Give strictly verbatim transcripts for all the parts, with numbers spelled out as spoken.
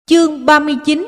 Chương ba mươi chín.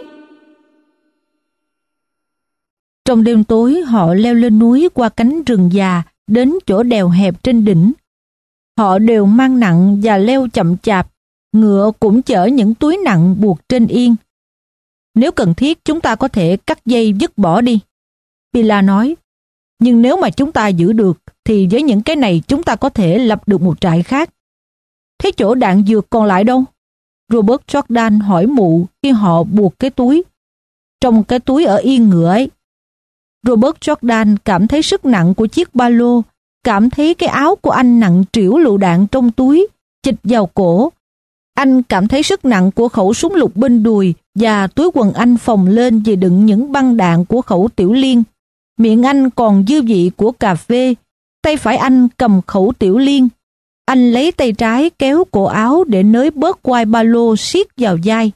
Trong đêm tối, họ leo lên núi qua cánh rừng già đến chỗ đèo hẹp trên đỉnh. Họ đều mang nặng và leo chậm chạp, ngựa cũng chở những túi nặng buộc trên yên. Nếu cần thiết, chúng ta có thể cắt dây dứt bỏ đi, Pila nói. Nhưng nếu mà chúng ta giữ được, thì với những cái này chúng ta có thể lập được một trại khác. Thế chỗ đạn dược còn lại đâu? Robert Jordan hỏi mụ khi họ buộc cái túi. Trong cái túi ở yên ngựa ấy. Robert Jordan cảm thấy sức nặng của chiếc ba lô, cảm thấy cái áo của anh nặng trĩu lựu đạn trong túi, chịch vào cổ. Anh cảm thấy sức nặng của khẩu súng lục bên đùi và túi quần anh phồng lên vì đựng những băng đạn của khẩu tiểu liên. Miệng anh còn dư vị của cà phê, tay phải anh cầm khẩu tiểu liên. Anh lấy tay trái kéo cổ áo để nới bớt quai ba lô siết vào vai.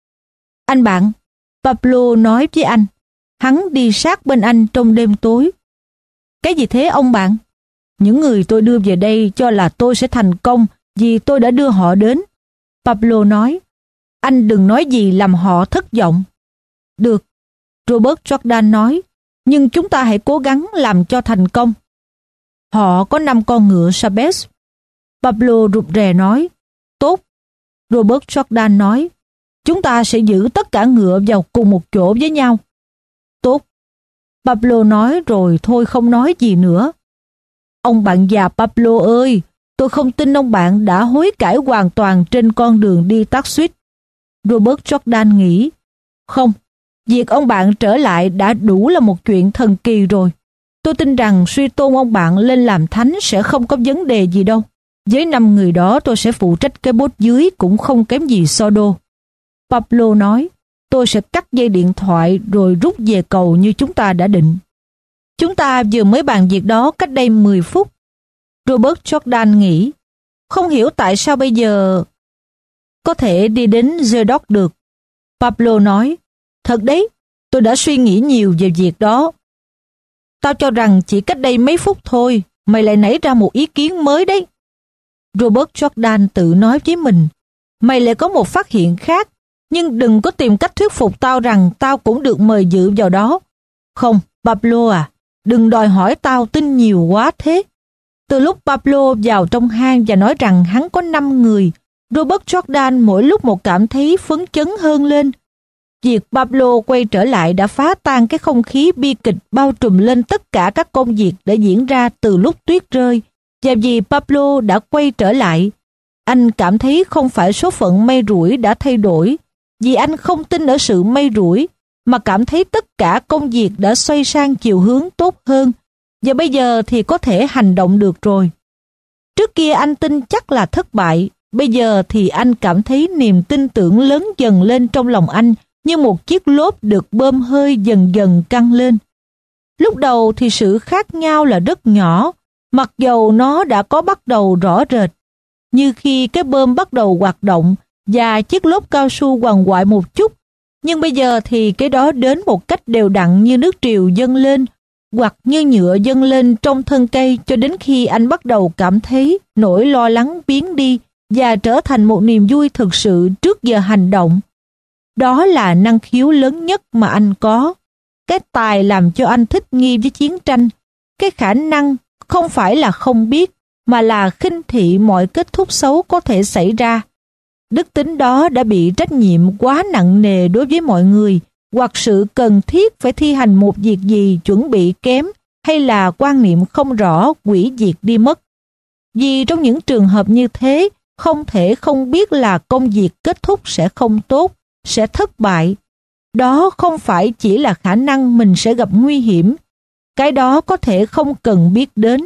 Anh bạn, Pablo nói với anh. Hắn đi sát bên anh trong đêm tối. Cái gì thế ông bạn? Những người tôi đưa về đây cho là tôi sẽ thành công vì tôi đã đưa họ đến. Pablo nói. Anh đừng nói gì làm họ thất vọng. Được, Robert Jordan nói. Nhưng chúng ta hãy cố gắng làm cho thành công. Họ có năm con ngựa Sabes. Pablo rụt rè nói. Tốt, Robert Jordan nói. Chúng ta sẽ giữ tất cả ngựa vào cùng một chỗ với nhau. Tốt, Pablo nói rồi thôi không nói gì nữa. Ông bạn già Pablo ơi, tôi không tin ông bạn đã hối cải hoàn toàn trên con đường đi Tarsus. Robert Jordan nghĩ. Không, việc ông bạn trở lại đã đủ là một chuyện thần kỳ rồi. Tôi tin rằng suy tôn ông bạn lên làm thánh sẽ không có vấn đề gì đâu. Với năm người đó tôi sẽ phụ trách cái bốt dưới cũng không kém gì Sodo. Pablo nói. Tôi sẽ cắt dây điện thoại rồi rút về cầu như chúng ta đã định. Chúng ta vừa mới bàn việc đó cách đây mười phút. Robert Jordan nghĩ. Không hiểu tại sao bây giờ có thể đi đến Zerdok được. Pablo nói. Thật đấy, tôi đã suy nghĩ nhiều về việc đó. Tao cho rằng chỉ cách đây mấy phút thôi, mày lại nảy ra một ý kiến mới đấy. Robert Jordan tự nói với mình. Mày lại có một phát hiện khác. Nhưng đừng có tìm cách thuyết phục tao rằng tao cũng được mời dự vào đó. Không, Pablo à, đừng đòi hỏi tao tin nhiều quá thế. Từ lúc Pablo vào trong hang và nói rằng hắn có năm người, Robert Jordan mỗi lúc một cảm thấy phấn chấn hơn lên. Việc Pablo quay trở lại đã phá tan cái không khí bi kịch bao trùm lên tất cả các công việc đã diễn ra từ lúc tuyết rơi. Và vì Pablo đã quay trở lại, anh cảm thấy không phải số phận may rủi đã thay đổi, vì anh không tin ở sự may rủi, mà cảm thấy tất cả công việc đã xoay sang chiều hướng tốt hơn, và bây giờ thì có thể hành động được rồi. Trước kia anh tin chắc là thất bại, bây giờ thì anh cảm thấy niềm tin tưởng lớn dần lên trong lòng anh như một chiếc lốp được bơm hơi dần dần căng lên. Lúc đầu thì sự khác nhau là rất nhỏ, mặc dầu nó đã có bắt đầu rõ rệt. Như khi cái bơm bắt đầu hoạt động và chiếc lốp cao su quằn quại một chút, nhưng bây giờ thì cái đó đến một cách đều đặn như nước triều dâng lên, hoặc như nhựa dâng lên trong thân cây cho đến khi anh bắt đầu cảm thấy nỗi lo lắng biến đi và trở thành một niềm vui thực sự trước giờ hành động. Đó là năng khiếu lớn nhất mà anh có. Cái tài làm cho anh thích nghi với chiến tranh. Cái khả năng không phải là không biết, mà là khinh thị mọi kết thúc xấu có thể xảy ra. Đức tính đó đã bị trách nhiệm quá nặng nề đối với mọi người, hoặc sự cần thiết phải thi hành một việc gì chuẩn bị kém, hay là quan niệm không rõ hủy diệt đi mất. Vì trong những trường hợp như thế, không thể không biết là công việc kết thúc sẽ không tốt, sẽ thất bại. Đó không phải chỉ là khả năng mình sẽ gặp nguy hiểm. Cái đó có thể không cần biết đến.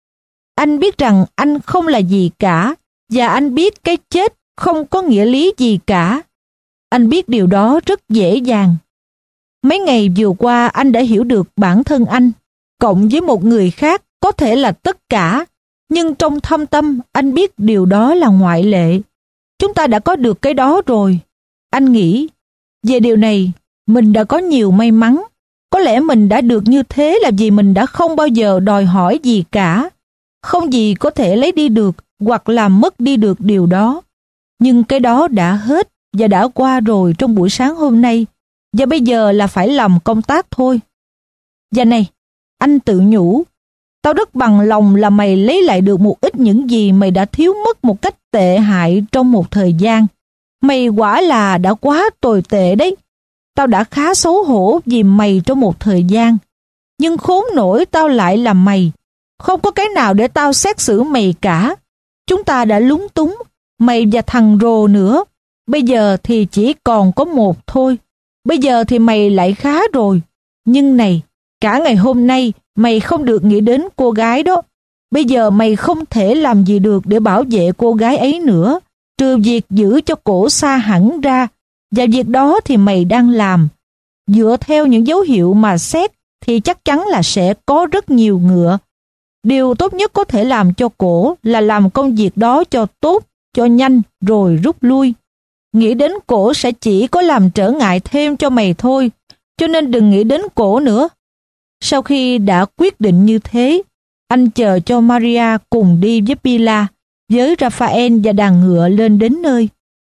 Anh biết rằng anh không là gì cả, và anh biết cái chết không có nghĩa lý gì cả. Anh biết điều đó rất dễ dàng. Mấy ngày vừa qua anh đã hiểu được bản thân anh, cộng với một người khác có thể là tất cả, nhưng trong thâm tâm anh biết điều đó là ngoại lệ. Chúng ta đã có được cái đó rồi. Anh nghĩ, về điều này, mình đã có nhiều may mắn. Có lẽ mình đã được như thế là vì mình đã không bao giờ đòi hỏi gì cả. Không gì có thể lấy đi được hoặc làm mất đi được điều đó. Nhưng cái đó đã hết và đã qua rồi trong buổi sáng hôm nay, và bây giờ là phải làm công tác thôi. Và này, anh tự nhủ, tao rất bằng lòng là mày lấy lại được một ít những gì mày đã thiếu mất một cách tệ hại trong một thời gian. Mày quả là đã quá tồi tệ đấy. Tao đã khá xấu hổ vì mày trong một thời gian. Nhưng khốn nổi tao lại là mày. Không có cái nào để tao xét xử mày cả. Chúng ta đã lúng túng, mày và thằng Rồ nữa. Bây giờ thì chỉ còn có một thôi. Bây giờ thì mày lại khá rồi. Nhưng này, cả ngày hôm nay mày không được nghĩ đến cô gái đó. Bây giờ mày không thể làm gì được để bảo vệ cô gái ấy nữa, trừ việc giữ cho cổ xa hẳn ra. Và việc đó thì mày đang làm. Dựa theo những dấu hiệu mà xét thì chắc chắn là sẽ có rất nhiều ngựa. Điều tốt nhất có thể làm cho cổ là làm công việc đó cho tốt, cho nhanh rồi rút lui. Nghĩ đến cổ sẽ chỉ có làm trở ngại thêm cho mày thôi, cho nên đừng nghĩ đến cổ nữa. Sau khi đã quyết định như thế, anh chờ cho Maria cùng đi với Pilar, với Raphael và đàn ngựa lên đến nơi.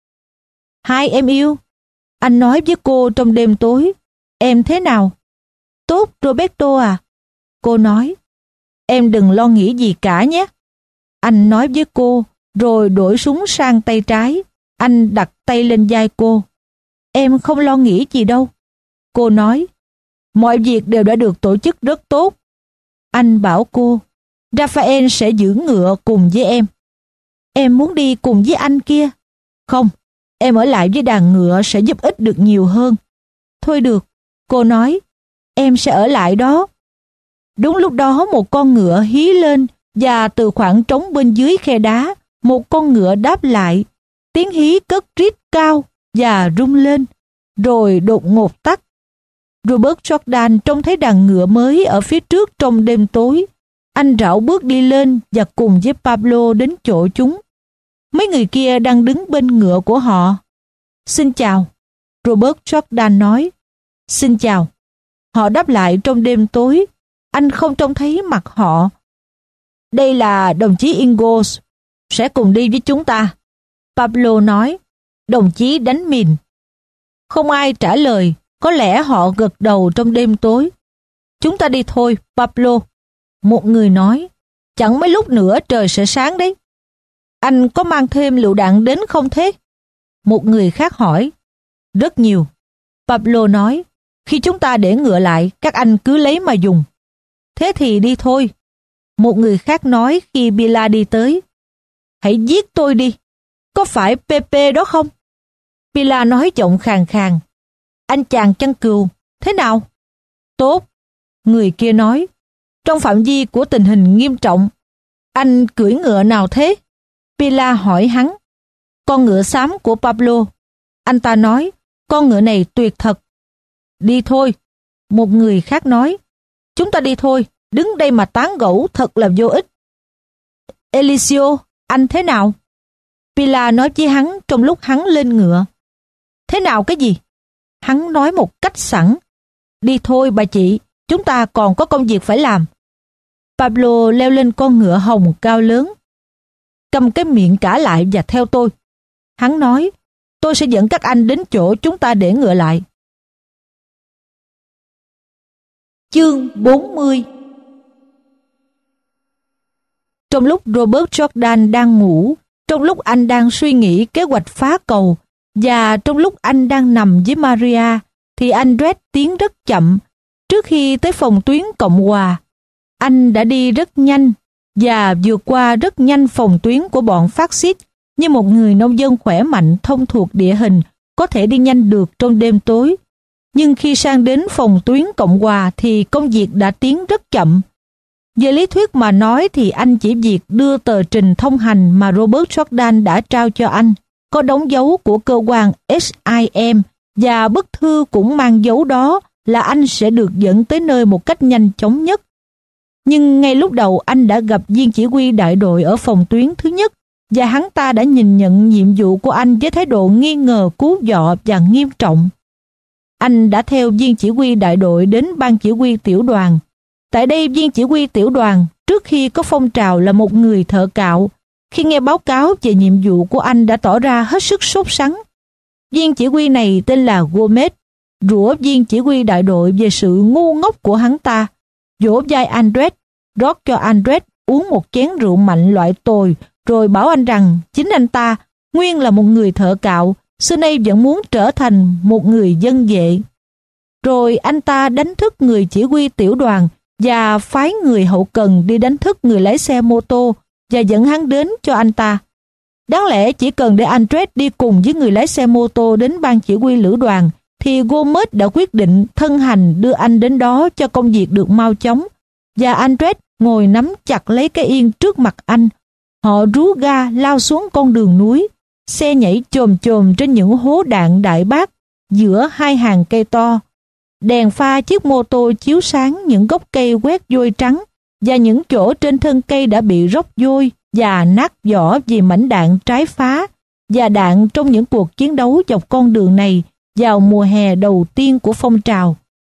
Hai em yêu, anh nói với cô trong đêm tối, em thế nào? Tốt, Roberto à. Cô nói, em đừng lo nghĩ gì cả nhé. Anh nói với cô, rồi đổi súng sang tay trái. Anh đặt tay lên vai cô. Em không lo nghĩ gì đâu. Cô nói, mọi việc đều đã được tổ chức rất tốt. Anh bảo cô, Raphael sẽ giữ ngựa cùng với em. Em muốn đi cùng với anh kia. Không, em ở lại với đàn ngựa sẽ giúp ích được nhiều hơn. Thôi được, cô nói, em sẽ ở lại đó. Đúng lúc đó một con ngựa hí lên và từ khoảng trống bên dưới khe đá, một con ngựa đáp lại. Tiếng hí cất rít cao và rung lên, rồi đột ngột tắt. Robert Jordan trông thấy đàn ngựa mới ở phía trước trong đêm tối. Anh rảo bước đi lên và cùng với Pablo đến chỗ chúng. Mấy người kia đang đứng bên ngựa của họ. Xin chào, Robert Jordan nói. Xin chào. Họ đáp lại trong đêm tối. Anh không trông thấy mặt họ. Đây là đồng chí Ingalls, sẽ cùng đi với chúng ta. Pablo nói, đồng chí đánh mìn. Không ai trả lời, có lẽ họ gật đầu trong đêm tối. Chúng ta đi thôi, Pablo. Một người nói, chẳng mấy lúc nữa trời sẽ sáng đấy. Anh có mang thêm lựu đạn đến không thế? Một người khác hỏi. Rất nhiều. Pablo nói, khi chúng ta để ngựa lại, các anh cứ lấy mà dùng. Thế thì đi thôi. Một người khác nói khi Pilar đi tới. Hãy giết tôi đi. Có phải Pepe đó không? Pilar nói giọng khàn khàn. Anh chàng chăn cừu, thế nào? Tốt. Người kia nói. Trong phạm vi của tình hình nghiêm trọng. Anh cưỡi ngựa nào thế? Pilar hỏi hắn. Con ngựa xám của Pablo. Anh ta nói, con ngựa này tuyệt thật. Đi thôi. Một người khác nói. Chúng ta đi thôi, đứng đây mà tán gẫu thật là vô ích. Eliseo, anh thế nào? Pilar nói với hắn trong lúc hắn lên ngựa. Thế nào cái gì? Hắn nói một cách sẵn. Đi thôi bà chị, chúng ta còn có công việc phải làm. Pablo leo lên con ngựa hồng cao lớn. Cầm cái miệng cả lại và theo tôi. Hắn nói, tôi sẽ dẫn các anh đến chỗ chúng ta để ngựa lại. Chương bốn mươi. Trong lúc Robert Jordan đang ngủ, trong lúc anh đang suy nghĩ kế hoạch phá cầu, và trong lúc anh đang nằm với Maria, thì anh Red tiến rất chậm. Trước khi tới phòng tuyến Cộng hòa, anh đã đi rất nhanh và vượt qua rất nhanh phòng tuyến của bọn phát xít, như một người nông dân khỏe mạnh thông thuộc địa hình có thể đi nhanh được trong đêm tối. Nhưng khi sang đến phòng tuyến Cộng hòa thì công việc đã tiến rất chậm. Về lý thuyết mà nói thì anh chỉ việc đưa tờ trình thông hành mà Robert Jordan đã trao cho anh, có đóng dấu của cơ quan S I M, và bức thư cũng mang dấu đó là anh sẽ được dẫn tới nơi một cách nhanh chóng nhất. Nhưng ngay lúc đầu anh đã gặp viên chỉ huy đại đội ở phòng tuyến thứ nhất, và hắn ta đã nhìn nhận nhiệm vụ của anh với thái độ nghi ngờ cú dọ và nghiêm trọng. Anh đã theo viên chỉ huy đại đội đến ban chỉ huy tiểu đoàn. Tại đây viên chỉ huy tiểu đoàn, trước khi có phong trào là một người thợ cạo, khi nghe báo cáo về nhiệm vụ của anh đã tỏ ra hết sức sốt sắng. Viên chỉ huy này tên là Gomez, rủa viên chỉ huy đại đội về sự ngu ngốc của hắn ta, vỗ vai Andres, rót cho Andres uống một chén rượu mạnh loại tồi, rồi bảo anh rằng chính anh ta, nguyên là một người thợ cạo, xưa nay vẫn muốn trở thành một người dân vệ. Rồi anh ta đánh thức người chỉ huy tiểu đoàn và phái người hậu cần đi đánh thức người lái xe mô tô và dẫn hắn đến cho anh ta. Đáng lẽ chỉ cần để Andres đi cùng với người lái xe mô tô đến ban chỉ huy lữ đoàn, thì Gomez đã quyết định thân hành đưa anh đến đó cho công việc được mau chóng, và Andres ngồi nắm chặt lấy cái yên trước mặt anh. Họ rú ga lao xuống con đường núi, xe nhảy chồm chồm trên những hố đạn đại bác giữa hai hàng cây to. Đèn pha chiếc mô tô chiếu sáng những gốc cây quét vôi trắng và những chỗ trên thân cây đã bị róc vôi và nát vỏ vì mảnh đạn trái phá và đạn trong những cuộc chiến đấu dọc con đường này vào mùa hè đầu tiên của phong trào.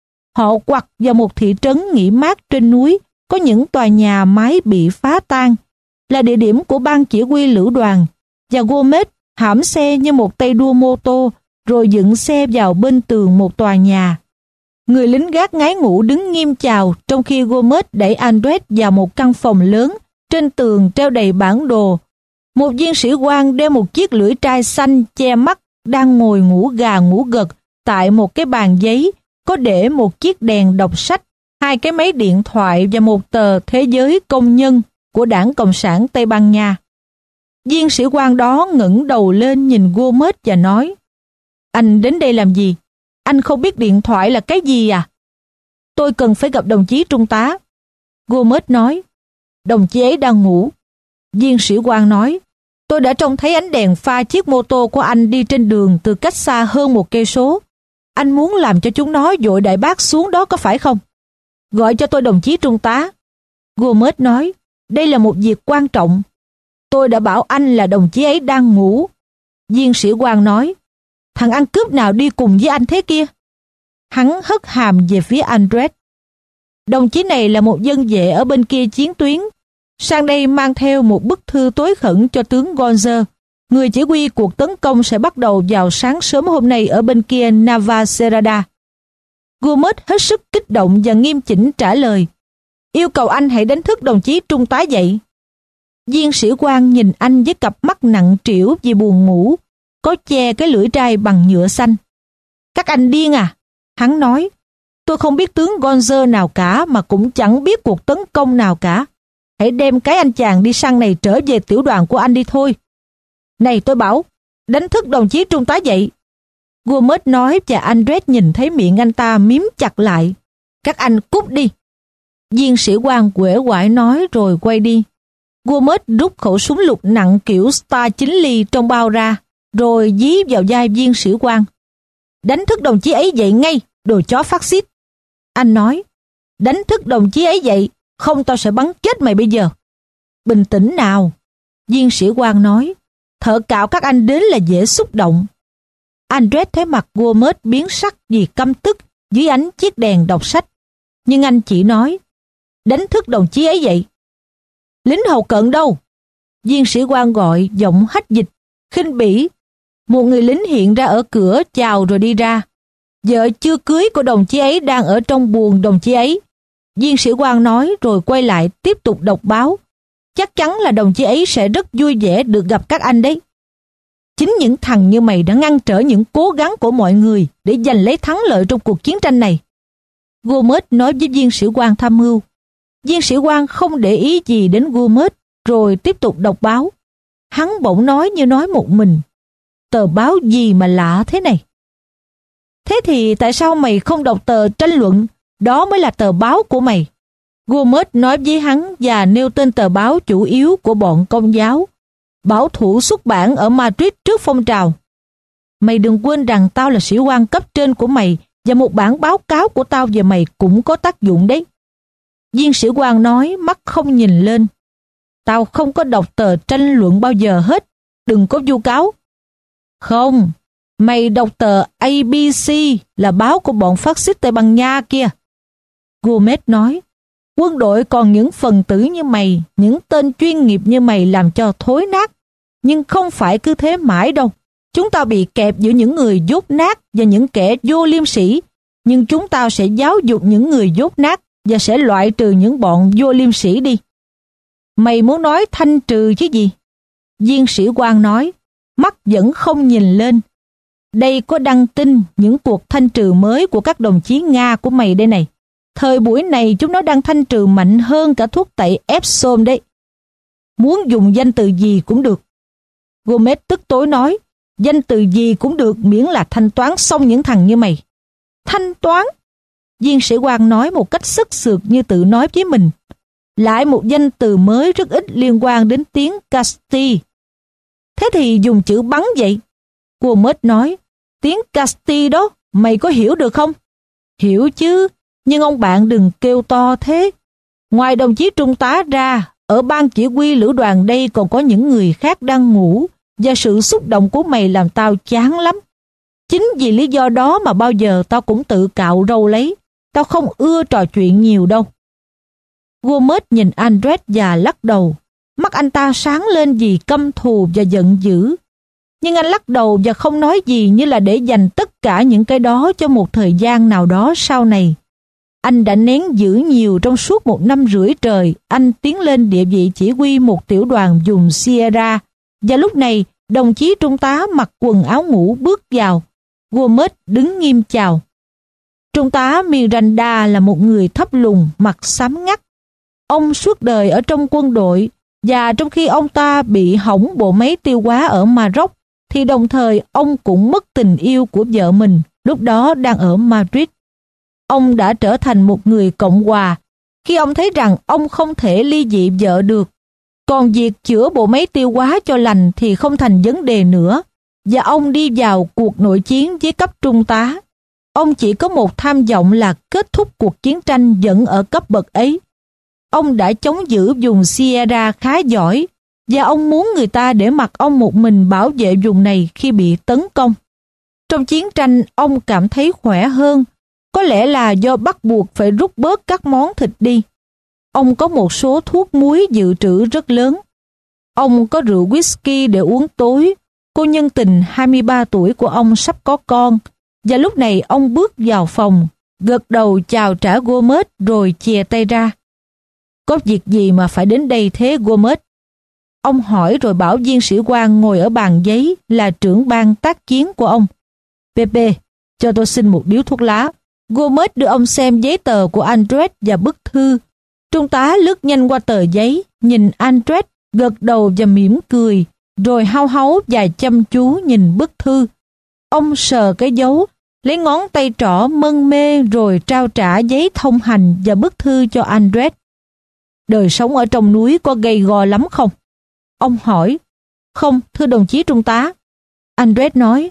Họ quặt vào một thị trấn nghỉ mát trên núi có những tòa nhà mái bị phá tan, là địa điểm của ban chỉ huy lữ đoàn, và Gomez hãm xe như một tay đua mô tô rồi dựng xe vào bên tường một tòa nhà. Người lính gác ngái ngủ đứng nghiêm chào trong khi Gomez đẩy Andres vào một căn phòng lớn, trên tường treo đầy bản đồ. Một viên sĩ quan đeo một chiếc lưỡi trai xanh che mắt đang ngồi ngủ gà ngủ gật tại một cái bàn giấy, có để một chiếc đèn đọc sách, hai cái máy điện thoại và một tờ Thế giới Công nhân của Đảng Cộng sản Tây Ban Nha. Viên sĩ quan đó ngẩng đầu lên nhìn Gomez và nói: "Anh đến đây làm gì? Anh không biết điện thoại là cái gì à?" "Tôi cần phải gặp đồng chí trung tá." Gomez nói. "Đồng chí ấy đang ngủ." Viên sĩ quan nói: "Tôi đã trông thấy ánh đèn pha chiếc mô tô của anh đi trên đường từ cách xa hơn một cây số. Anh muốn làm cho chúng nó dội đại bác xuống đó có phải không?" "Gọi cho tôi đồng chí trung tá." Gomez nói: "Đây là một việc quan trọng." "Tôi đã bảo anh là đồng chí ấy đang ngủ." Viên sĩ quan nói: "Thằng ăn cướp nào đi cùng với anh thế kia?" Hắn hất hàm về phía Andres. "Đồng chí này là một dân vệ ở bên kia chiến tuyến, sang đây mang theo một bức thư tối khẩn cho tướng Gonzer. Người chỉ huy cuộc tấn công sẽ bắt đầu vào sáng sớm hôm nay ở bên kia Navacerrada." Gomez hết sức kích động và nghiêm chỉnh trả lời: "Yêu cầu anh hãy đánh thức đồng chí trung tá dậy." Viên sĩ quan nhìn anh với cặp mắt nặng trĩu vì buồn ngủ, có che cái lưỡi trai bằng nhựa xanh. "Các anh điên à?" Hắn nói. "Tôi không biết tướng Gonzer nào cả, mà cũng chẳng biết cuộc tấn công nào cả. Hãy đem cái anh chàng đi săn này trở về tiểu đoàn của anh đi thôi." "Này tôi bảo, đánh thức đồng chí trung tá dậy." Gomez nói, và Andres nhìn thấy miệng anh ta miếm chặt lại. "Các anh cút đi." Viên sĩ quan uể oải nói rồi quay đi. Gomez rút khẩu súng lục nặng kiểu Star chín ly trong bao ra, rồi dí vào vai viên sĩ quan. "Đánh thức đồng chí ấy dậy ngay, đồ chó phát xít." Anh nói. "Đánh thức đồng chí ấy dậy, không tao sẽ bắn chết mày bây giờ." "Bình tĩnh nào," viên sĩ quan nói. "Thợ cạo các anh đến là dễ xúc động." Andres thấy mặt Gomez biến sắc vì căm tức dưới ánh chiếc đèn đọc sách. Nhưng anh chỉ nói: "Đánh thức đồng chí ấy dậy." "Lính hậu cận đâu?" Viên sĩ quan gọi giọng hách dịch, khinh bỉ. Một người lính hiện ra ở cửa chào rồi đi ra. "Vợ chưa cưới của đồng chí ấy đang ở trong buồng đồng chí ấy." Viên sĩ quan nói rồi quay lại tiếp tục đọc báo. "Chắc chắn là đồng chí ấy sẽ rất vui vẻ được gặp các anh đấy. Chính những thằng như mày đã ngăn trở những cố gắng của mọi người để giành lấy thắng lợi trong cuộc chiến tranh này." Gomez nói với viên sĩ quan tham mưu. Viên sĩ quan không để ý gì đến Gomez, rồi tiếp tục đọc báo. Hắn bỗng nói như nói một mình: "Tờ báo gì mà lạ thế này? Thế thì tại sao mày không đọc tờ tranh luận? Đó mới là tờ báo của mày." Gomez nói với hắn và nêu tên tờ báo chủ yếu của bọn Công giáo, bảo thủ xuất bản ở Madrid trước phong trào. "Mày đừng quên rằng tao là sĩ quan cấp trên của mày, và một bản báo cáo của tao về mày cũng có tác dụng đấy." Viên sĩ quan nói, mắt không nhìn lên: "Tao không có đọc tờ tranh luận bao giờ hết, đừng có vu cáo." "Không, mày đọc tờ a bê xê là báo của bọn phát xít Tây Ban Nha kia." Gomez nói: "Quân đội còn những phần tử như mày, những tên chuyên nghiệp như mày làm cho thối nát, nhưng không phải cứ thế mãi đâu. Chúng ta bị kẹp giữa những người dốt nát và những kẻ vô liêm sỉ, nhưng chúng ta sẽ giáo dục những người dốt nát và sẽ loại trừ những bọn vô liêm sỉ đi. Mày muốn nói thanh trừ chứ gì? Viên sĩ quan nói, mắt vẫn không nhìn lên. Đây có đăng tin những cuộc thanh trừ mới của các đồng chí Nga của mày đây này. Thời buổi này chúng nó đang thanh trừ mạnh hơn cả thuốc tẩy Epsom đấy. Muốn dùng danh từ gì cũng được. Gomez tức tối nói, danh từ gì cũng được miễn là thanh toán xong những thằng như mày. Thanh toán? Viên sĩ quan nói một cách sức sượt như tự nói với mình. Lại một danh từ mới rất ít liên quan đến tiếng Casti. Thế thì dùng chữ bắn vậy. Gomez nói, tiếng Casti đó, mày có hiểu được không? Hiểu chứ, nhưng ông bạn đừng kêu to thế. Ngoài đồng chí trung tá ra, ở ban chỉ huy lữ đoàn đây còn có những người khác đang ngủ, và sự xúc động của mày làm tao chán lắm. Chính vì lý do đó mà bao giờ tao cũng tự cạo râu lấy. Tao không ưa trò chuyện nhiều đâu. Gomez nhìn Andres và lắc đầu. Mắt anh ta sáng lên vì căm thù và giận dữ. Nhưng anh lắc đầu và không nói gì, như là để dành tất cả những cái đó cho một thời gian nào đó sau này. Anh đã nén giữ nhiều trong suốt một năm rưỡi trời. Anh tiến lên địa vị chỉ huy một tiểu đoàn vùng Sierra. Và lúc này, đồng chí trung tá mặc quần áo ngủ bước vào. Gomez đứng nghiêm chào. Trung tá Miranda là một người thấp lùn, mặt xám ngắt. Ông suốt đời ở trong quân đội, và trong khi ông ta bị hỏng bộ máy tiêu hóa ở Maroc, thì đồng thời ông cũng mất tình yêu của vợ mình, lúc đó đang ở Madrid. Ông đã trở thành một người Cộng hòa khi ông thấy rằng ông không thể ly dị vợ được. Còn việc chữa bộ máy tiêu hóa cho lành thì không thành vấn đề nữa, và ông đi vào cuộc nội chiến với cấp trung tá. Ông chỉ có một tham vọng là kết thúc cuộc chiến tranh vẫn ở cấp bậc ấy. Ông đã chống giữ vùng Sierra khá giỏi, và ông muốn người ta để mặc ông một mình bảo vệ vùng này khi bị tấn công. Trong chiến tranh, ông cảm thấy khỏe hơn, có lẽ là do bắt buộc phải rút bớt các món thịt đi. Ông có một số thuốc muối dự trữ rất lớn. Ông có rượu whisky để uống tối. Cô nhân tình hai mươi ba tuổi của ông sắp có con, và lúc này ông bước vào phòng, gật đầu chào trả Gomez rồi chìa tay ra. Có việc gì mà phải đến đây thế Gomez? Ông hỏi rồi bảo viên sĩ quan ngồi ở bàn giấy là trưởng ban tác chiến của ông. Pepe, cho tôi xin một điếu thuốc lá. Gomez đưa ông xem giấy tờ của Andres và bức thư. Trung tá lướt nhanh qua tờ giấy, nhìn Andres, gật đầu và mỉm cười, rồi hau háu và chăm chú nhìn bức thư. Ông sờ cái dấu, lấy ngón tay trỏ mân mê rồi trao trả giấy thông hành và bức thư cho Andres. Đời sống ở trong núi có gay go lắm không? Ông hỏi. Không, thưa đồng chí trung tá. Andres nói.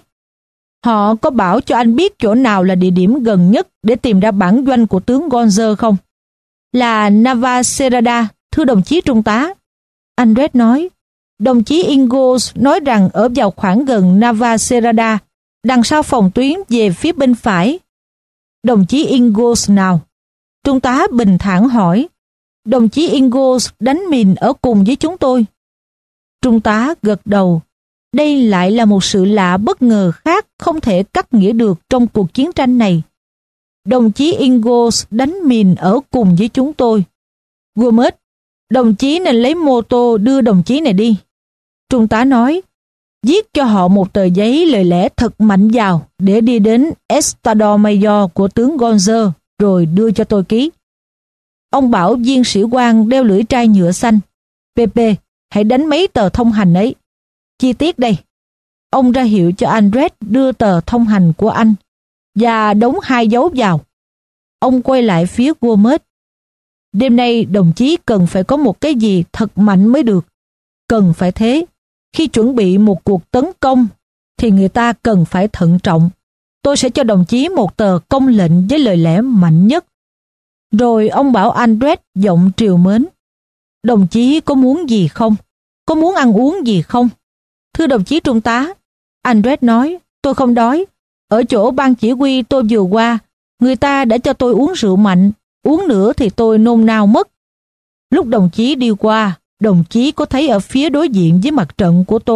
Họ có bảo cho anh biết chỗ nào là địa điểm gần nhất để tìm ra bản doanh của tướng Gonzer không? Là Navacerrada, thưa đồng chí trung tá. Andres nói. Đồng chí Ingalls nói rằng ở vào khoảng gần Navacerrada, đằng sau phòng tuyến về phía bên phải. Đồng chí Ingalls nào? Trung tá bình thản hỏi. Đồng chí Ingalls đánh mìn ở cùng với chúng tôi. Trung tá gật đầu. Đây lại là một sự lạ bất ngờ khác không thể cắt nghĩa được trong cuộc chiến tranh này. Đồng chí Ingalls đánh mìn ở cùng với chúng tôi. Gomez, đồng chí nên lấy mô tô đưa đồng chí này đi. Trung tá nói, viết cho họ một tờ giấy lời lẽ thật mạnh vào để đi đến Estado Mayor của tướng Gonzer rồi đưa cho tôi ký. Ông bảo viên sĩ quan đeo lưỡi trai nhựa xanh. Pepe, hãy đánh mấy tờ thông hành ấy. Chi tiết đây. Ông ra hiệu cho Andres đưa tờ thông hành của anh và đóng hai dấu vào. Ông quay lại phía Gomez. Đêm nay đồng chí cần phải có một cái gì thật mạnh mới được. Cần phải thế. Khi chuẩn bị một cuộc tấn công thì người ta cần phải thận trọng. Tôi sẽ cho đồng chí một tờ công lệnh với lời lẽ mạnh nhất. Rồi ông bảo Andres giọng trìu mến. Đồng chí có muốn gì không? Có muốn ăn uống gì không? Thưa đồng chí trung tá, Andres nói, tôi không đói. Ở chỗ ban chỉ huy tôi vừa qua, người ta đã cho tôi uống rượu mạnh, uống nữa thì tôi nôn nao mất. Lúc đồng chí đi qua, đồng chí có thấy ở phía đối diện với mặt trận của tôi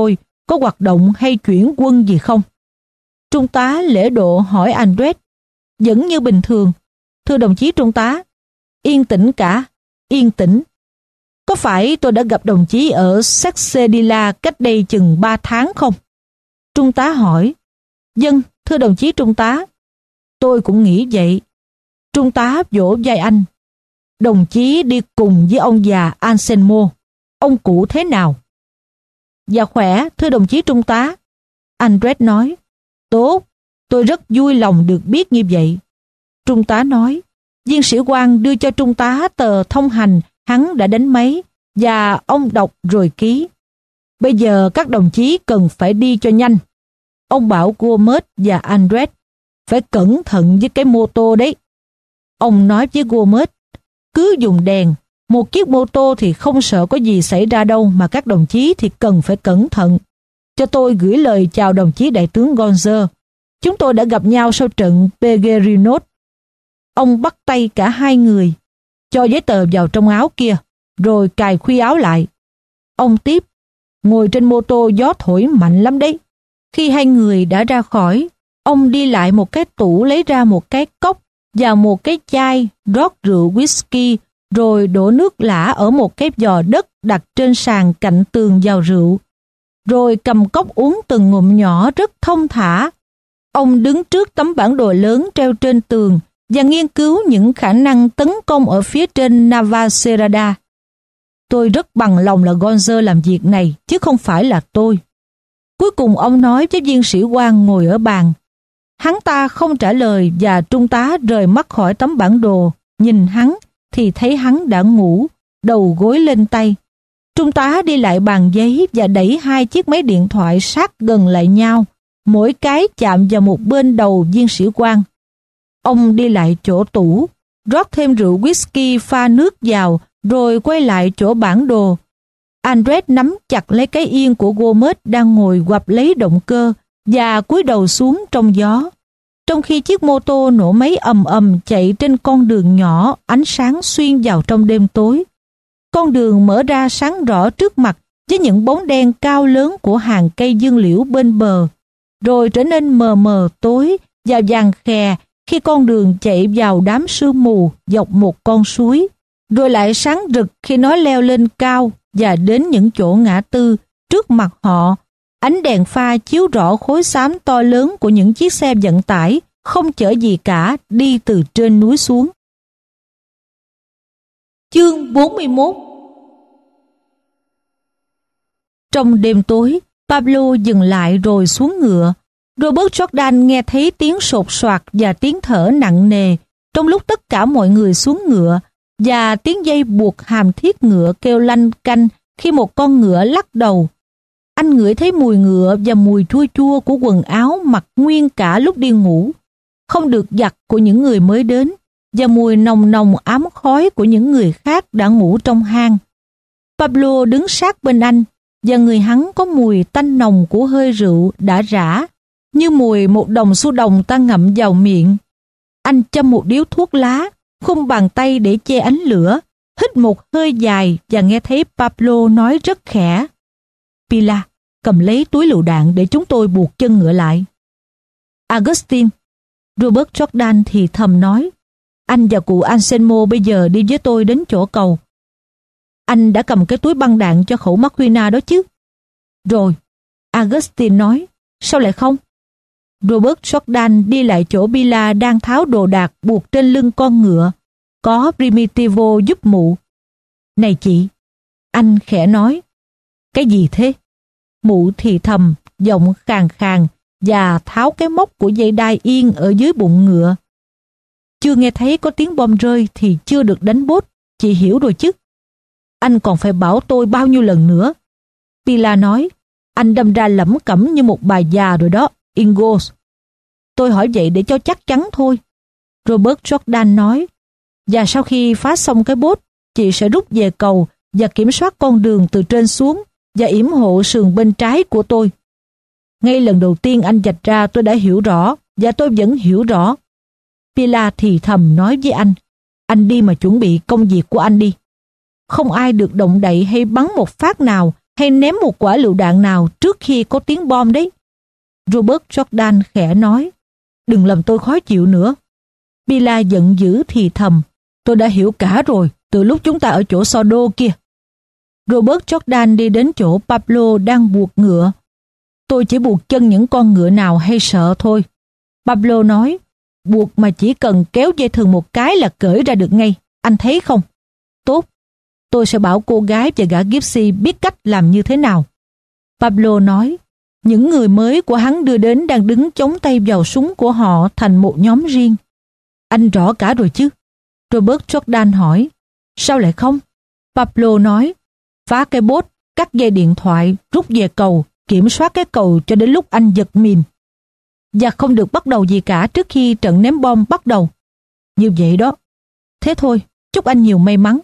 có hoạt động hay chuyển quân gì không? Trung tá lễ độ hỏi Andret. Vẫn như bình thường. Thưa đồng chí trung tá. Yên tĩnh cả, yên tĩnh. Có phải tôi đã gặp đồng chí ở Sexedila cách đây chừng ba tháng không? Trung tá hỏi. Vâng, thưa đồng chí trung tá. Tôi cũng nghĩ vậy. Trung tá vỗ vai anh. Đồng chí đi cùng với ông già Anselmo. Ông cụ thế nào? Dạ khỏe, thưa đồng chí trung tá. Andret nói. Tốt, tôi rất vui lòng được biết như vậy. Trung tá nói. Viên sĩ quan đưa cho trung tá tờ thông hành hắn đã đánh máy và ông đọc rồi ký. Bây giờ các đồng chí cần phải đi cho nhanh. Ông bảo Gomez và Andret phải cẩn thận với cái mô tô đấy. Ông nói với Gomez, cứ dùng đèn, một chiếc mô tô thì không sợ có gì xảy ra đâu, mà các đồng chí thì cần phải cẩn thận. Cho tôi gửi lời chào đồng chí đại tướng Gonzer. Chúng tôi đã gặp nhau sau trận Peguerinos. Ông bắt tay cả hai người, cho giấy tờ vào trong áo kia, rồi cài khuy áo lại. Ông tiếp, ngồi trên mô tô gió thổi mạnh lắm đấy. Khi hai người đã ra khỏi, ông đi lại một cái tủ lấy ra một cái cốc và một cái chai, rót rượu whisky, rồi đổ nước lã ở một cái giò đất đặt trên sàn cạnh tường vào rượu. Rồi cầm cốc uống từng ngụm nhỏ rất thông thả. Ông đứng trước tấm bản đồ lớn treo trên tường và nghiên cứu những khả năng tấn công ở phía trên Navacerrada. Tôi rất bằng lòng là Gonzer làm việc này, chứ không phải là tôi. Cuối cùng ông nói với viên sĩ quan ngồi ở bàn. Hắn ta không trả lời và trung tá rời mắt khỏi tấm bản đồ. Nhìn hắn thì thấy hắn đã ngủ, đầu gối lên tay. Trung tá đi lại bàn giấy và đẩy hai chiếc máy điện thoại sát gần lại nhau, mỗi cái chạm vào một bên đầu viên sĩ quan. Ông đi lại chỗ tủ, rót thêm rượu whisky pha nước vào, rồi quay lại chỗ bản đồ. Andret nắm chặt lấy cái yên của Gomez đang ngồi quặp lấy động cơ và cúi đầu xuống trong gió. Trong khi chiếc mô tô nổ máy ầm ầm chạy trên con đường nhỏ, ánh sáng xuyên vào trong đêm tối. Con đường mở ra sáng rõ trước mặt với những bóng đen cao lớn của hàng cây dương liễu bên bờ, rồi trở nên mờ mờ tối và vàng khè khi con đường chạy vào đám sương mù dọc một con suối, rồi lại sáng rực khi nó leo lên cao và đến những chỗ ngã tư trước mặt họ. Ánh đèn pha chiếu rõ khối xám to lớn của những chiếc xe vận tải không chở gì cả đi từ trên núi xuống. Chương bốn mươi mốt. Trong đêm tối, Pablo dừng lại rồi xuống ngựa. Robert Jordan nghe thấy tiếng sột soạt và tiếng thở nặng nề trong lúc tất cả mọi người xuống ngựa, và tiếng dây buộc hàm thiết ngựa kêu lanh canh khi một con ngựa lắc đầu. Anh ngửi thấy mùi ngựa và mùi chua chua của quần áo mặc nguyên cả lúc đi ngủ, không được giặt của những người mới đến, và mùi nồng nồng ám khói của những người khác đã ngủ trong hang. Pablo đứng sát bên anh, và người hắn có mùi tanh nồng của hơi rượu đã rã, như mùi một đồng xu đồng ta ngậm vào miệng. Anh châm một điếu thuốc lá, khung bàn tay để che ánh lửa, hít một hơi dài và nghe thấy Pablo nói rất khẽ. Pilar, cầm lấy túi lựu đạn để chúng tôi buộc chân ngựa lại. Agustin, Robert Jordan thì thầm nói, anh và cụ Anselmo bây giờ đi với tôi đến chỗ cầu. Anh đã cầm cái túi băng đạn cho khẩu Marquina đó chứ? Rồi, Agustin nói, sao lại không? Robert Jordan đi lại chỗ Pilar đang tháo đồ đạc buộc trên lưng con ngựa. Có Primitivo giúp mụ. Này chị, anh khẽ nói. Cái gì thế? Mụ thì thầm, giọng khàn khàn, và tháo cái móc của dây đai yên ở dưới bụng ngựa. Chưa nghe thấy có tiếng bom rơi thì chưa được đánh bốt, chị hiểu rồi chứ? Anh còn phải bảo tôi bao nhiêu lần nữa? Pilar nói, anh đâm ra lẩm cẩm như một bà già rồi đó, Ingos. Tôi hỏi vậy để cho chắc chắn thôi. Robert Jordan nói, và sau khi phá xong cái bốt, chị sẽ rút về cầu và kiểm soát con đường từ trên xuống và yểm hộ sườn bên trái của tôi. Ngay lần đầu tiên anh vạch ra tôi đã hiểu rõ, và tôi vẫn hiểu rõ. Pilar thì thầm nói với anh, anh đi mà chuẩn bị công việc của anh đi. Không ai được động đậy hay bắn một phát nào hay ném một quả lựu đạn nào trước khi có tiếng bom đấy. Robert Jordan khẽ nói, đừng làm tôi khó chịu nữa. Pila giận dữ thì thầm, tôi đã hiểu cả rồi, từ lúc chúng ta ở chỗ Sordo kia. Robert Jordan đi đến chỗ Pablo đang buộc ngựa. Tôi chỉ buộc chân những con ngựa nào hay sợ thôi. Pablo nói, buộc mà chỉ cần kéo dây thừng một cái là cởi ra được ngay, anh thấy không? Tốt, tôi sẽ bảo cô gái và gã Gypsy biết cách làm như thế nào. Pablo nói, những người mới của hắn đưa đến đang đứng chống tay vào súng của họ thành một nhóm riêng. Anh rõ cả rồi chứ? Robert Jordan hỏi. Sao lại không? Pablo nói, phá cái bốt, cắt dây điện thoại, rút về cầu, kiểm soát cái cầu cho đến lúc anh giật mìn. Và không được bắt đầu gì cả trước khi trận ném bom bắt đầu. Như vậy đó. Thế thôi, chúc anh nhiều may mắn.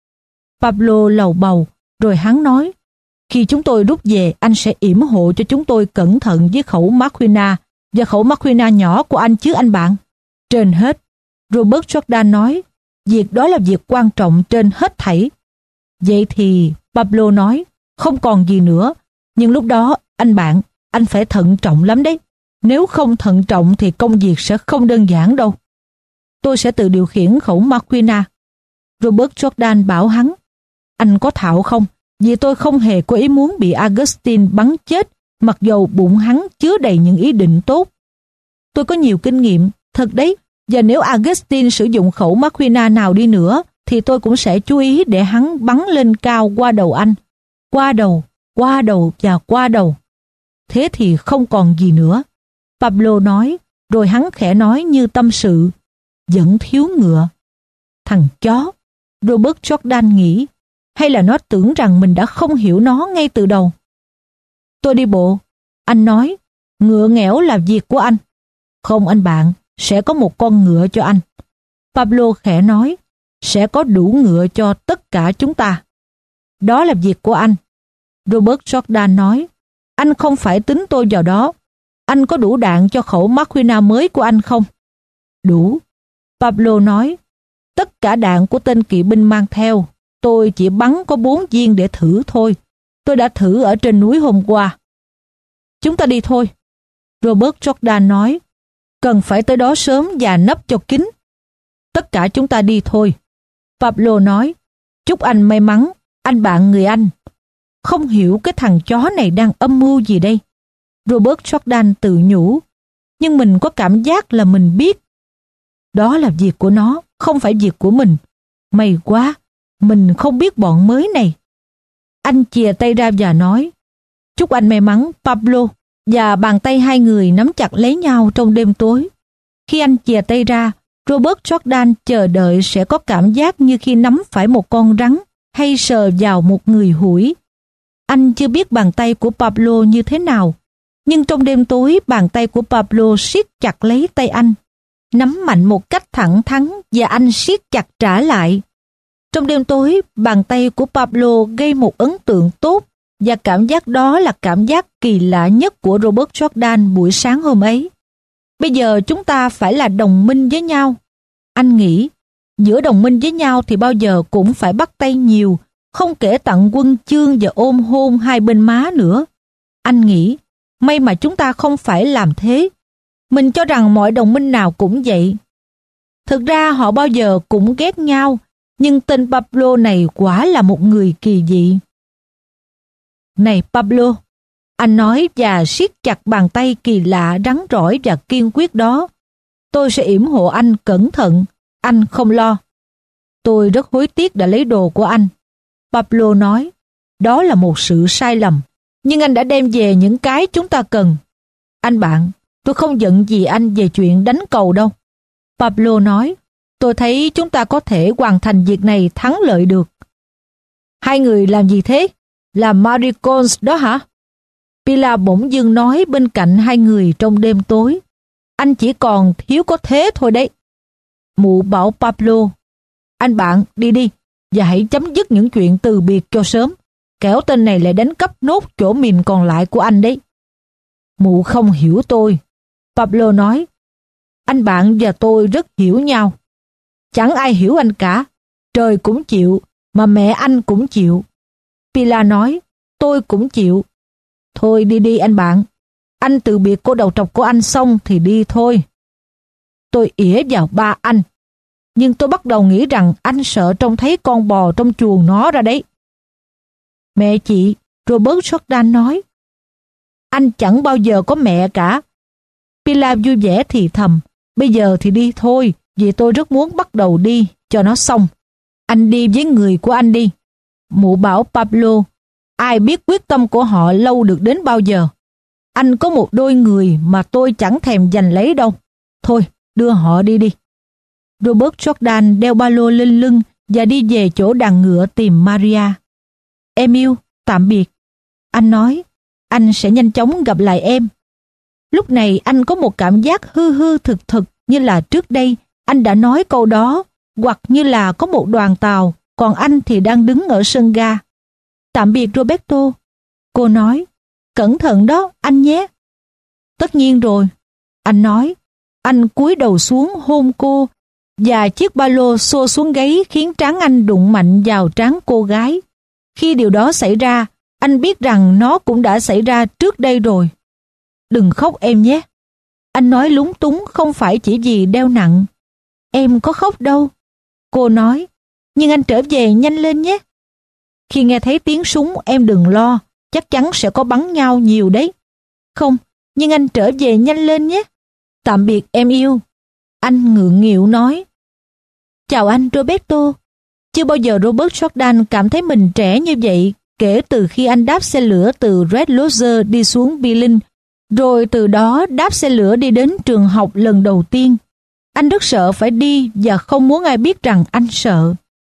Pablo lầu bầu, rồi hắn nói, khi chúng tôi rút về, anh sẽ yểm hộ cho chúng tôi cẩn thận với khẩu Marquina và khẩu Marquina nhỏ của anh chứ anh bạn. Trên hết, Robert Jordan nói, việc đó là việc quan trọng trên hết thảy. Vậy thì, Pablo nói, không còn gì nữa, nhưng lúc đó, anh bạn, anh phải thận trọng lắm đấy. Nếu không thận trọng thì công việc sẽ không đơn giản đâu. Tôi sẽ tự điều khiển khẩu Marquina. Robert Jordan bảo hắn, anh có thạo không? Vì tôi không hề có ý muốn bị Augustine bắn chết, mặc dầu bụng hắn chứa đầy những ý định tốt. Tôi có nhiều kinh nghiệm, thật đấy, và nếu Augustine sử dụng khẩu Marquina nào đi nữa, thì tôi cũng sẽ chú ý để hắn bắn lên cao qua đầu anh. Qua đầu, qua đầu và qua đầu. Thế thì không còn gì nữa. Pablo nói, rồi hắn khẽ nói như tâm sự, vẫn thiếu ngựa. Thằng chó, Robert Jordan nghĩ, hay là nó tưởng rằng mình đã không hiểu nó ngay từ đầu. Tôi đi bộ, anh nói, ngựa nghẽo là việc của anh. Không anh bạn, sẽ có một con ngựa cho anh. Pablo khẽ nói, sẽ có đủ ngựa cho tất cả chúng ta. Đó là việc của anh. Robert Jordan nói, anh không phải tính tôi vào đó. Anh có đủ đạn cho khẩu Marquina mới của anh không? Đủ. Pablo nói, tất cả đạn của tên kỵ binh mang theo, tôi chỉ bắn có bốn viên để thử thôi. Tôi đã thử ở trên núi hôm qua. Chúng ta đi thôi. Robert Jordan nói, cần phải tới đó sớm và nấp cho kín. Tất cả chúng ta đi thôi. Pablo nói, chúc anh may mắn, anh bạn người Anh. Không hiểu cái thằng chó này đang âm mưu gì đây. Robert Jordan tự nhủ, nhưng mình có cảm giác là mình biết. Đó là việc của nó, không phải việc của mình. May quá, mình không biết bọn mới này. Anh chìa tay ra và nói, chúc anh may mắn, Pablo. Và bàn tay hai người nắm chặt lấy nhau trong đêm tối. Khi anh chìa tay ra, Robert Jordan chờ đợi sẽ có cảm giác như khi nắm phải một con rắn hay sờ vào một người hủi. Anh chưa biết bàn tay của Pablo như thế nào, nhưng trong đêm tối bàn tay của Pablo siết chặt lấy tay anh, nắm mạnh một cách thẳng thắn và anh siết chặt trả lại. Trong đêm tối, bàn tay của Pablo gây một ấn tượng tốt và cảm giác đó là cảm giác kỳ lạ nhất của Robert Jordan buổi sáng hôm ấy. Bây giờ chúng ta phải là đồng minh với nhau. Anh nghĩ, giữa đồng minh với nhau thì bao giờ cũng phải bắt tay nhiều, không kể tặng huân chương và ôm hôn hai bên má nữa. Anh nghĩ, may mà chúng ta không phải làm thế. Mình cho rằng mọi đồng minh nào cũng vậy. Thực ra họ bao giờ cũng ghét nhau, nhưng tên Pablo này quả là một người kỳ dị. Này Pablo, anh nói và siết chặt bàn tay kỳ lạ, rắn rỏi và kiên quyết đó. Tôi sẽ yểm hộ anh cẩn thận, anh không lo. Tôi rất hối tiếc đã lấy đồ của anh. Pablo nói, đó là một sự sai lầm, nhưng anh đã đem về những cái chúng ta cần. Anh bạn, tôi không giận gì anh về chuyện đánh cầu đâu. Pablo nói, tôi thấy chúng ta có thể hoàn thành việc này thắng lợi được. Hai người làm gì thế? Là Maricons đó hả? Pila bỗng dưng nói bên cạnh hai người trong đêm tối. Anh chỉ còn thiếu có thế thôi đấy. Mụ bảo Pablo, anh bạn đi đi, và hãy chấm dứt những chuyện từ biệt cho sớm. Kẻo tên này lại đánh cắp nốt chỗ mìn còn lại của anh đấy. Mụ không hiểu tôi. Pablo nói, anh bạn và tôi rất hiểu nhau. Chẳng ai hiểu anh cả. Trời cũng chịu, mà mẹ anh cũng chịu. Pila nói, tôi cũng chịu. Thôi đi đi anh bạn, anh từ biệt cô đầu trọc của anh xong thì đi thôi. Tôi ỉa vào ba anh, nhưng tôi bắt đầu nghĩ rằng anh sợ trông thấy con bò trong chuồng nó ra đấy. Mẹ chị, Robert Jordan nói. Anh chẳng bao giờ có mẹ cả. Pilar vui vẻ thì thầm. Bây giờ thì đi thôi, vì tôi rất muốn bắt đầu đi, cho nó xong. Anh đi với người của anh đi. Mụ bảo Pablo, ai biết quyết tâm của họ lâu được đến bao giờ. Anh có một đôi người mà tôi chẳng thèm giành lấy đâu. Thôi, đưa họ đi đi. Robert Jordan đeo ba lô lên lưng và đi về chỗ đàn ngựa tìm Maria. Emil, tạm biệt. Anh nói, anh sẽ nhanh chóng gặp lại em. Lúc này anh có một cảm giác hư hư thực thực như là trước đây anh đã nói câu đó, hoặc như là có một đoàn tàu, còn anh thì đang đứng ở sân ga. Tạm biệt Roberto. Cô nói, cẩn thận đó anh nhé. Tất nhiên rồi. Anh nói, anh cúi đầu xuống hôn cô, và chiếc ba lô xô xuống gáy khiến trán anh đụng mạnh vào trán cô gái. Khi điều đó xảy ra, anh biết rằng nó cũng đã xảy ra trước đây rồi. Đừng khóc em nhé. Anh nói lúng túng không phải chỉ vì đeo nặng. Em có khóc đâu. Cô nói, nhưng anh trở về nhanh lên nhé. Khi nghe thấy tiếng súng em đừng lo, chắc chắn sẽ có bắn nhau nhiều đấy. Không, nhưng anh trở về nhanh lên nhé. Tạm biệt em yêu. Anh ngượng nghịu nói. Chào anh Roberto. Chưa bao giờ Robert Jordan cảm thấy mình trẻ như vậy kể từ khi anh đáp xe lửa từ Red Lodge đi xuống Billings, rồi từ đó đáp xe lửa đi đến trường học lần đầu tiên. Anh rất sợ phải đi và không muốn ai biết rằng anh sợ.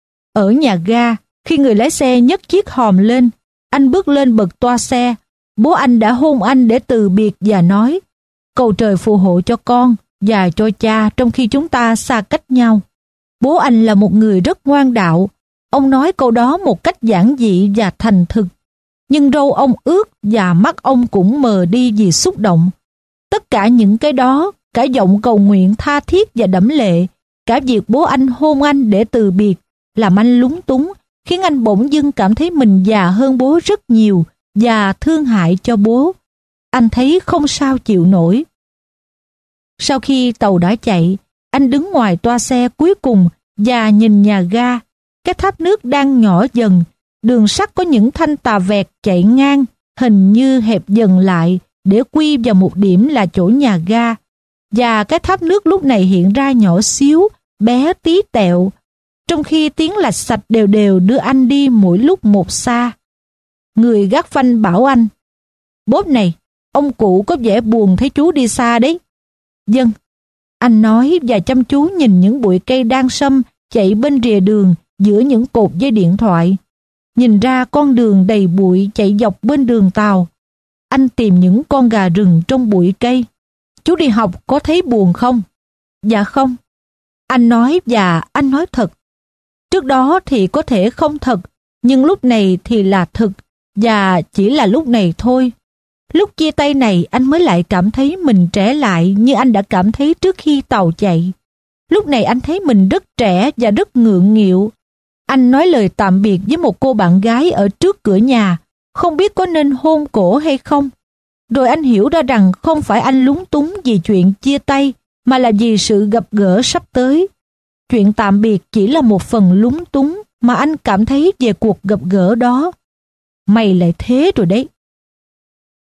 Ở nhà ga, khi người lái xe nhấc chiếc hòm lên, anh bước lên bậc toa xe. Bố anh đã hôn anh để từ biệt và nói, cầu trời phù hộ cho con và cho cha trong khi chúng ta xa cách nhau. Bố anh là một người rất ngoan đạo. Ông nói câu đó một cách giản dị và thành thực. Nhưng râu ông ướt và mắt ông cũng mờ đi vì xúc động. Tất cả những cái đó, cả giọng cầu nguyện tha thiết và đẫm lệ, cả việc bố anh hôn anh để từ biệt, làm anh lúng túng, khiến anh bỗng dưng cảm thấy mình già hơn bố rất nhiều và thương hại cho bố. Anh thấy không sao chịu nổi. Sau khi tàu đã chạy, anh đứng ngoài toa xe cuối cùng và nhìn nhà ga. Cái tháp nước đang nhỏ dần, đường sắt có những thanh tà vẹt chạy ngang, hình như hẹp dần lại để quy vào một điểm là chỗ nhà ga. Và cái tháp nước lúc này hiện ra nhỏ xíu, bé tí tẹo, trong khi tiếng lạch sạch đều đều đưa anh đi mỗi lúc một xa. Người gác phanh bảo anh, bốp này, ông cụ có vẻ buồn thấy chú đi xa đấy. Vâng, anh nói và chăm chú nhìn những bụi cây đan sâm chạy bên rìa đường giữa những cột dây điện thoại. Nhìn ra con đường đầy bụi chạy dọc bên đường tàu. Anh tìm những con gà rừng trong bụi cây. Chú đi học có thấy buồn không? Dạ không. Anh nói và anh nói thật. Trước đó thì có thể không thật, nhưng lúc này thì là thực, và chỉ là lúc này thôi. Lúc chia tay này anh mới lại cảm thấy mình trẻ lại như anh đã cảm thấy trước khi tàu chạy. Lúc này anh thấy mình rất trẻ và rất ngượng nghịu. Anh nói lời tạm biệt với một cô bạn gái ở trước cửa nhà, không biết có nên hôn cổ hay không. Rồi anh hiểu ra rằng không phải anh lúng túng vì chuyện chia tay, mà là vì sự gặp gỡ sắp tới. Chuyện tạm biệt chỉ là một phần lúng túng mà anh cảm thấy về cuộc gặp gỡ đó. Mày lại thế rồi đấy.